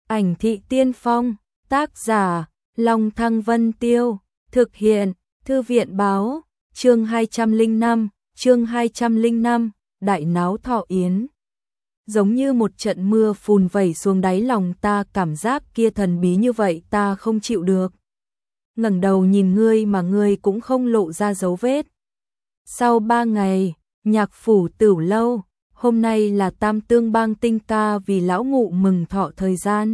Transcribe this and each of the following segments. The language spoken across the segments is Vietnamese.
Ảnh thị tiên phong, tác giả, Long Thăng Vân Tiêu, thực hiện, Thư viện báo, chương 205, đại náo thọ yến. Giống như một trận mưa phùn vẩy xuống đáy lòng ta, cảm giác kia thần bí như vậy ta không chịu được. Ngẩng đầu nhìn ngươi mà ngươi cũng không lộ ra dấu vết. Sau 3 ngày, Nhạc phủ Tửu Lâu, hôm nay là Tam Tương Bang tinh ca vì lão ngụ mừng thọ thời gian.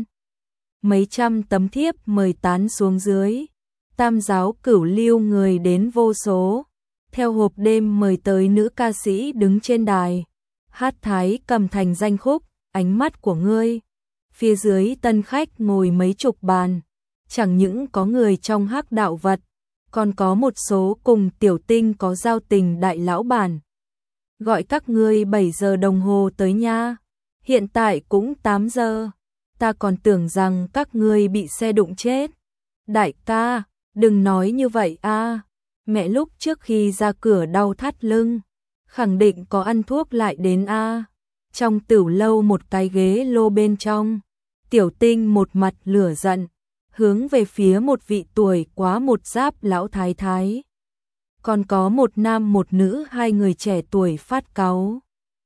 Mấy trăm tấm thiếp mời tán xuống dưới, Tam giáo Cửu Lưu người đến vô số. Theo hộp đêm mời tới nữ ca sĩ đứng trên đài, hát thái cầm thành danh khúc, ánh mắt của ngươi. Phía dưới tân khách ngồi mấy chục bàn, chẳng những có người trong hắc đạo vật, còn có một số cùng Tiểu Tinh có giao tình đại lão bản. Gọi các ngươi 7 giờ đồng hồ tới nha, hiện tại cũng 8 giờ, ta còn tưởng rằng các ngươi bị xe đụng chết. Đại ca, đừng nói như vậy a, mẹ lúc trước khi ra cửa đau thắt lưng, khẳng định có ăn thuốc lại đến a. Trong Tửu Lâu một cái ghế lô bên trong, Tiểu Tinh một mặt lửa giận, hướng về phía một vị tuổi quá một giáp lão thái thái. Còn có một nam một nữ, hai người trẻ tuổi phát cáu.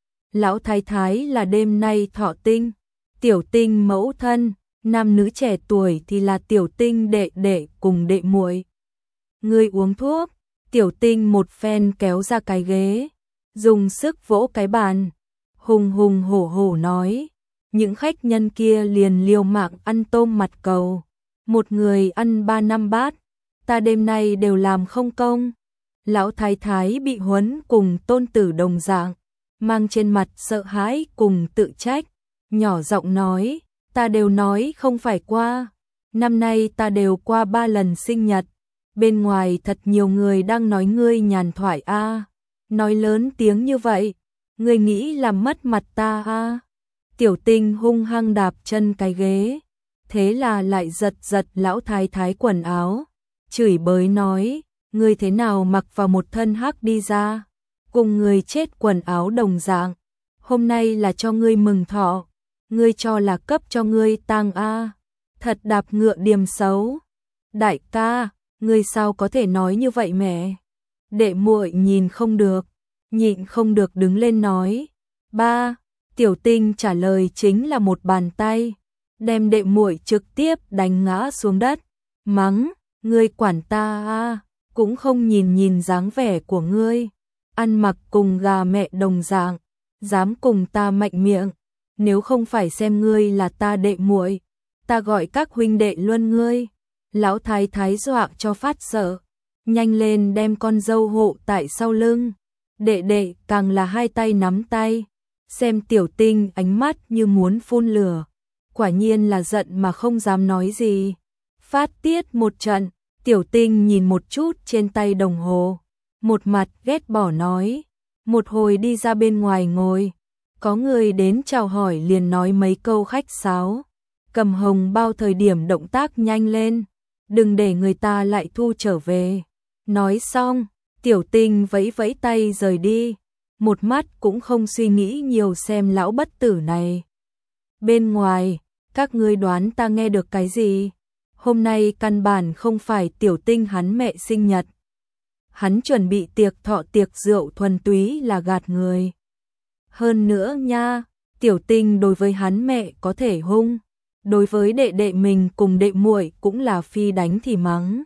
Lão thái thái là đêm nay thọ tinh, Tiểu Tinh mẫu thân, nam nữ trẻ tuổi thì là Tiểu Tinh đệ đệ cùng đệ muội. Ngươi uống thuốc, Tiểu Tinh một phen kéo ra cái ghế, dùng sức vỗ cái bàn, hùng hùng hổ hổ nói. Những khách nhân kia liền liều mạng ăn tôm mặt cầu, một người ăn 3 năm bát, ta đêm nay đều làm không công. Lão thái thái bị huấn cùng tôn tử đồng dạng, mang trên mặt sợ hãi cùng tự trách, nhỏ giọng nói, ta đều nói không phải qua, năm nay ta đều qua 3 lần sinh nhật, bên ngoài thật nhiều người đang nói ngươi nhàn thoại a, nói lớn tiếng như vậy, ngươi nghĩ làm mất mặt ta a. Tiểu Tinh hung hăng đạp chân cái ghế, thế là lại giật giật lão thái thái quần áo, chửi bới nói, ngươi thế nào mặc vào một thân hắc đi ra, cùng người chết quần áo đồng dạng, hôm nay là cho ngươi mừng thọ, ngươi cho là cấp cho ngươi tang a, thật đạp ngựa điềm xấu. Đại ca, ngươi sao có thể nói như vậy mẹ? Đệ muội nhìn không được, nhịn không được đứng lên nói. Ba, Tiểu Tinh trả lời chính là một bàn tay, đem đệ muội trực tiếp đánh ngã xuống đất, mắng, ngươi quản ta a, cũng không nhìn nhìn dáng vẻ của ngươi, ăn mặc cùng gà mẹ đồng dạng, dám cùng ta mạnh miệng, nếu không phải xem ngươi là ta đệ muội, ta gọi các huynh đệ luôn ngươi. Lão thái thái dọa cho phát sợ, nhanh lên đem con dâu hộ tại sau lưng, đệ đệ càng là hai tay nắm tay, xem Tiểu Tinh ánh mắt như muốn phun lửa, quả nhiên là giận mà không dám nói gì. Phát tiết một trận, Tiểu Tinh nhìn một chút trên tay đồng hồ, một mặt ghét bỏ nói, một hồi đi ra bên ngoài ngồi, có người đến chào hỏi liền nói mấy câu khách sáo, cầm hồng bao thời điểm động tác nhanh lên, đừng để người ta lại thu trở về. Nói xong, Tiểu Tinh vẫy vẫy tay rời đi, một mắt cũng không suy nghĩ nhiều xem lão bất tử này. Bên ngoài, các ngươi đoán ta nghe được cái gì? Hôm nay căn bản không phải Tiểu Tinh hắn mẹ sinh nhật. Hắn chuẩn bị tiệc thọ, tiệc rượu thuần túy là gạt người. Hơn nữa nha, Tiểu Tinh đối với hắn mẹ có thể hung, đối với đệ đệ mình cùng đệ muội cũng là phi đánh thì mắng.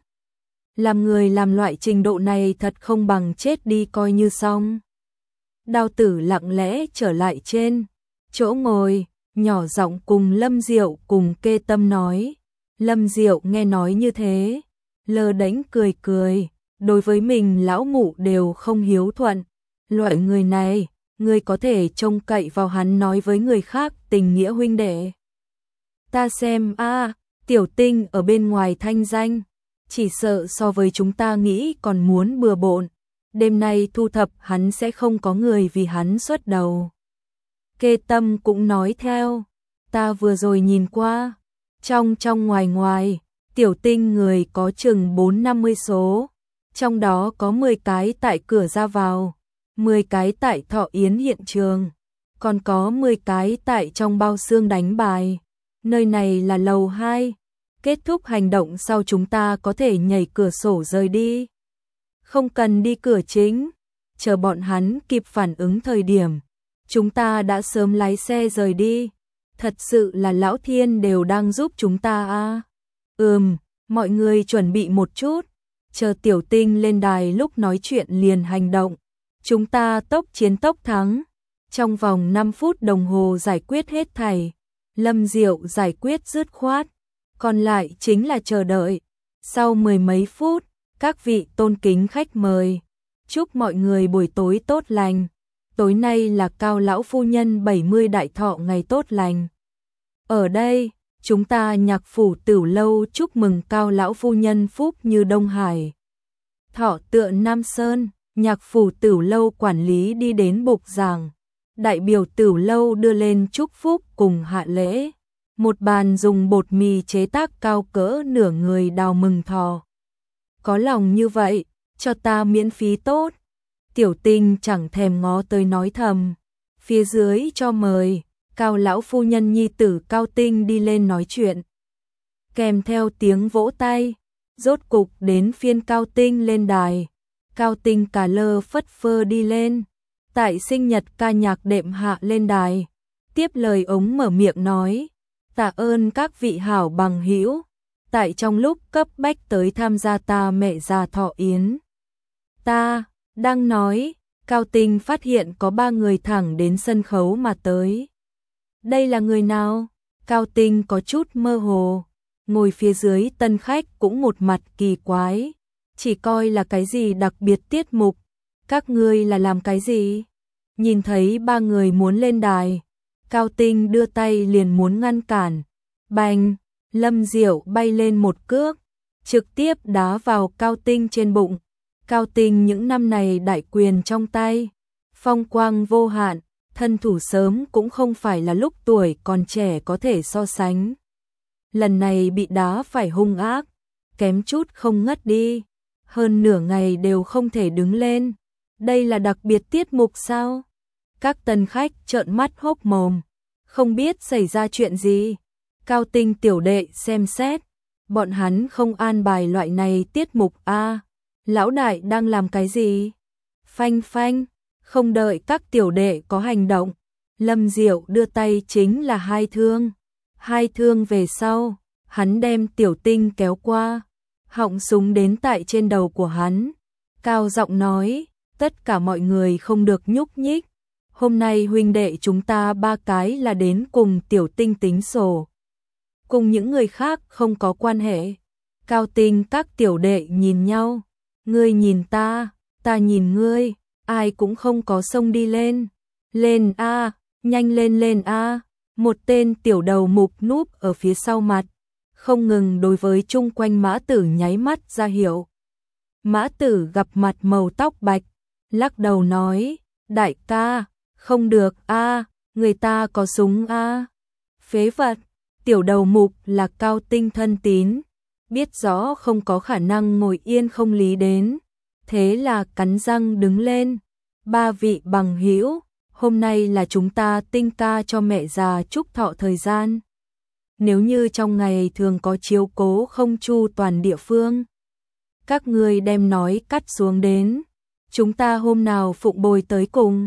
Làm người làm loại trình độ này thật không bằng chết đi coi như xong. Đao Tử lặng lẽ trở lại trên chỗ ngồi, nhỏ giọng cùng Lâm Diệu cùng Kê Tâm nói. Lâm Diệu nghe nói như thế, lơ đễnh cười cười, đối với mình lão mụ đều không hiếu thuận. Loại người này, ngươi có thể trông cậy vào hắn nói với người khác tình nghĩa huynh đệ. Ta xem a, Tiểu Tinh ở bên ngoài thanh danh, chỉ sợ so với chúng ta nghĩ còn muốn bừa bộn, đêm nay thu thập hắn sẽ không có người vì hắn xuất đầu. Kê Tâm cũng nói theo, ta vừa rồi nhìn qua, trong ngoài ngoài, Tiểu Tinh người có chừng 4-50 số, trong đó có 10 cái tại cửa ra vào, 10 cái tại thọ yến hiện trường, còn có 10 cái tại trong bao xương đánh bài. Nơi này là lầu 2. Kết thúc hành động sau chúng ta có thể nhảy cửa sổ rời đi. Không cần đi cửa chính. Chờ bọn hắn kịp phản ứng thời điểm, chúng ta đã sớm lái xe rời đi. Thật sự là lão thiên đều đang giúp chúng ta à. Mọi người chuẩn bị một chút. Chờ Tiểu Tinh lên đài lúc nói chuyện liền hành động. Chúng ta tốc chiến tốc thắng. Trong vòng 5 phút đồng hồ giải quyết hết thảy. Lâm Diệu giải quyết dứt khoát. Còn lại chính là chờ đợi. Sau 10 mấy phút, các vị tôn kính khách mời. Chúc mọi người buổi tối tốt lành. Tối nay là Cao lão phu nhân 70 đại thọ ngày tốt lành. Ở đây, chúng ta Nhạc phủ Tửu lâu chúc mừng Cao lão phu nhân phúc như Đông Hải. Thọ tựa Nam Sơn, Nhạc phủ Tửu lâu quản lý đi đến bục giảng. Đại biểu Tửu lâu đưa lên chúc phúc cùng hạ lễ. Một bàn dùng bột mì chế tác cao cỡ nửa người đào mừng thọ. Có lòng như vậy, cho ta miễn phí tốt. Tiểu Tinh chẳng thèm ngó tới nói thầm. Phía dưới cho mời, Cao lão phu nhân nhi tử Cao Tinh đi lên nói chuyện. Kèm theo tiếng vỗ tay, rốt cục đến phiên Cao Tinh lên đài. Cao Tinh cả lơ phất phơ đi lên. Tại sinh nhật ca nhạc đệm hạ lên đài. Tiếp lời ống mở miệng nói. Tạ ơn các vị hảo bằng hữu. Tại trong lúc cấp bách tới tham gia ta mẹ già thọ yến. Ta đang nói, Cao Tinh phát hiện có 3 người thẳng đến sân khấu mà tới. Đây là người nào? Cao Tinh có chút mơ hồ. Ngồi phía dưới tân khách cũng một mặt kỳ quái. Chỉ coi là cái gì đặc biệt tiết mục. Các ngươi là làm cái gì? Nhìn thấy 3 người muốn lên đài. Cao Tinh đưa tay liền muốn ngăn cản. Bành, Lâm Diệu bay lên một cước. Trực tiếp đá vào Cao Tinh trên bụng. Cao Tinh những năm này đại quyền trong tay. Phong quang vô hạn. Thân thủ sớm cũng không phải là lúc tuổi còn trẻ có thể so sánh. Lần này bị đá phải hung ác. Kém chút không ngất đi. Hơn nửa ngày đều không thể đứng lên. Đây là đặc biệt tiết mục sao? Các tân khách trợn mắt hốc mồm. Không biết xảy ra chuyện gì. Cao Tinh tiểu đệ xem xét. Bọn hắn không an bài loại này tiết mục a. Lão đại đang làm cái gì? Phanh phanh. Không đợi các tiểu đệ có hành động. Lâm Diệu đưa tay chính là 2 thương. 2 thương về sau. Hắn đem Tiểu Tinh kéo qua. Họng súng đến tại trên đầu của hắn. Cao giọng nói. Tất cả mọi người không được nhúc nhích. Hôm nay huynh đệ chúng ta 3 cái là đến cùng Tiểu Tinh tính sổ. Cùng những người khác không có quan hệ. Cao Tinh các tiểu đệ nhìn nhau. Ngươi nhìn ta nhìn ngươi. Ai cũng không có xông đi lên. Lên a, nhanh lên a. Một tên tiểu đầu mục núp ở phía sau mặt. Không ngừng đối với chung quanh Mã Tử nháy mắt ra hiệu. Mã Tử gặp mặt màu tóc bạch. Lắc đầu nói. Đại ca, không được a, người ta có súng a. Phế vật. Tiểu đầu mục là Cao Tinh thân tín. Biết rõ không có khả năng ngồi yên không lý đến. Thế là cắn răng đứng lên. 3 vị bằng hữu, hôm nay là chúng ta Tinh ca cho mẹ già chúc thọ thời gian. Nếu như trong ngày thường có chiếu cố không chu toàn địa phương, các ngươi đem nói cắt xuống đến. Chúng ta hôm nào phụng bồi tới cùng.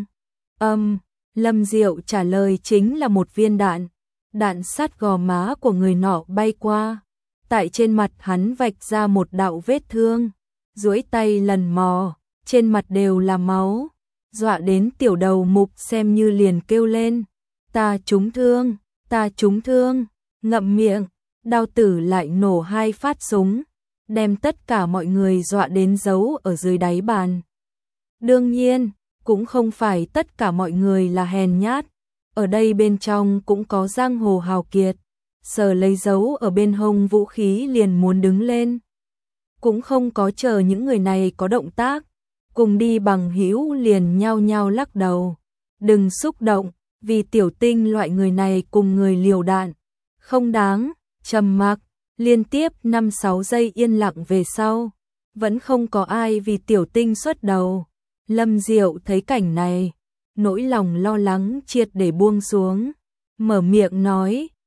Lâm Diệu trả lời chính là một viên đạn. Đạn sát gò má của người nọ bay qua. Tại trên mặt hắn vạch ra một đạo vết thương. Duỗi tay lần mò, trên mặt đều là máu. Dọa đến tiểu đầu mục xem như liền kêu lên. Ta trúng thương, ngậm miệng. Đao tử lại nổ 2 phát súng. Đem tất cả mọi người dọa đến giấu ở dưới đáy bàn. Đương nhiên, cũng không phải tất cả mọi người là hèn nhát. Ở đây bên trong cũng có giang hồ hào kiệt. Sờ lấy dấu ở bên hông vũ khí liền muốn đứng lên. Cũng không có chờ những người này có động tác. Cùng đi bằng hữu liền nhao nhao lắc đầu. Đừng xúc động, vì Tiểu Tinh loại người này cùng người liều đạn. Không đáng, trầm mặc, liên tiếp 5-6 giây yên lặng về sau. Vẫn không có ai vì Tiểu Tinh xuất đầu. Lâm Diệu thấy cảnh này, nỗi lòng lo lắng triệt để buông xuống. Mở miệng nói,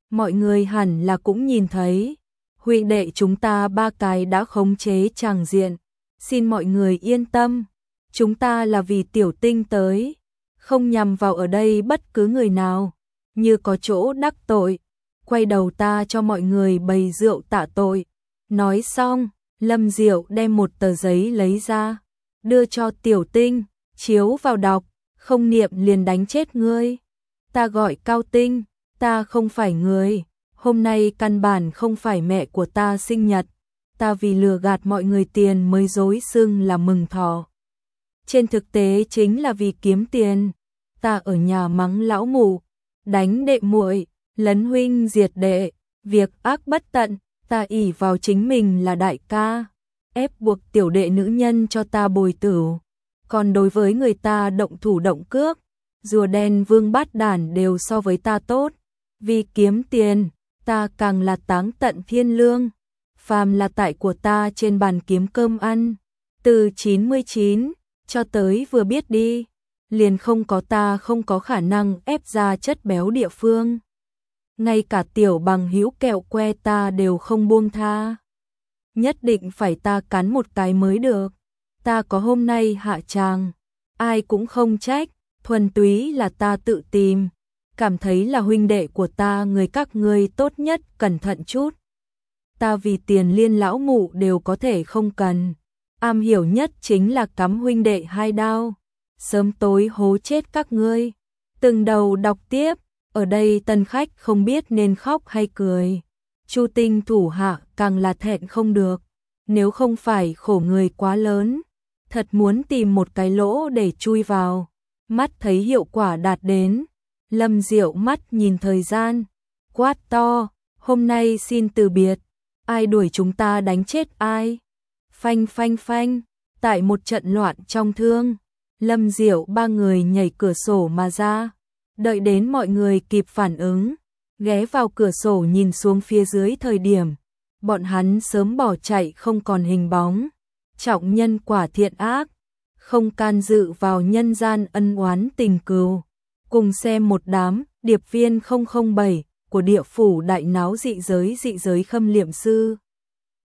Mọi người hẳn là cũng nhìn thấy, huynh đệ chúng ta ba cái đã khống chế tràng diện. Xin mọi người yên tâm, chúng ta là vì Tiểu Tinh tới, không nhằm vào ở đây bất cứ người nào, như có chỗ đắc tội, quay đầu ta cho mọi người bày rượu tạ tội. Nói xong, Lâm Diệu đem một tờ giấy lấy ra, đưa cho Tiểu Tinh, chiếu vào đọc, không niệm liền đánh chết ngươi. Ta gọi Cao Tinh, ta không phải người, hôm nay căn bản không phải mẹ của ta sinh nhật, ta vì lừa gạt mọi người tiền mới dối xưng là mừng thọ. Trên thực tế chính là vì kiếm tiền, ta ở nhà mắng lão mụ, đánh đệ muội, lấn huynh diệt đệ, việc ác bất tận, ta ỷ vào chính mình là đại ca, ép buộc tiểu đệ nữ nhân cho ta bồi tử. Còn đối với người ta động thủ động cước, rùa đen vương bát đản đều so với ta tốt, vì kiếm tiền, ta càng là táng tận thiên lương, phàm là tại của ta trên bàn kiếm cơm ăn, từ 99 cho tới vừa biết đi, liền không có ta không có khả năng ép ra chất béo địa phương. Ngay cả tiểu bằng hữu kẹo que ta đều không buông tha. Nhất định phải ta cắn một cái mới được. Ta có hôm nay hạ tràng, ai cũng không trách, thuần túy là ta tự tìm, cảm thấy là huynh đệ của ta người các ngươi tốt nhất cẩn thận chút. Ta vì tiền liên lão mụ đều có thể không cần, am hiểu nhất chính là cắm huynh đệ hai đao, sớm tối hố chết các ngươi. Từng đầu đọc tiếp, ở đây tân khách không biết nên khóc hay cười. Chu Tinh thủ hạ càng là thẹn không được, nếu không phải khổ người quá lớn, thật muốn tìm một cái lỗ để chui vào. Mắt thấy hiệu quả đạt đến, Lâm Diệu mắt nhìn thời gian, quát to, hôm nay xin từ biệt, ai đuổi chúng ta đánh chết ai. Phanh phanh phanh, tại một trận loạn trong thương, Lâm Diệu ba người nhảy cửa sổ mà ra, đợi đến mọi người kịp phản ứng, ghé vào cửa sổ nhìn xuống phía dưới thời điểm, bọn hắn sớm bỏ chạy không còn hình bóng. Trọng nhân quả thiện ác, không can dự vào nhân gian ân oán tình cừu. Cùng xem một đám điệp viên 007 của địa phủ đại náo dị giới khâm liệm sư.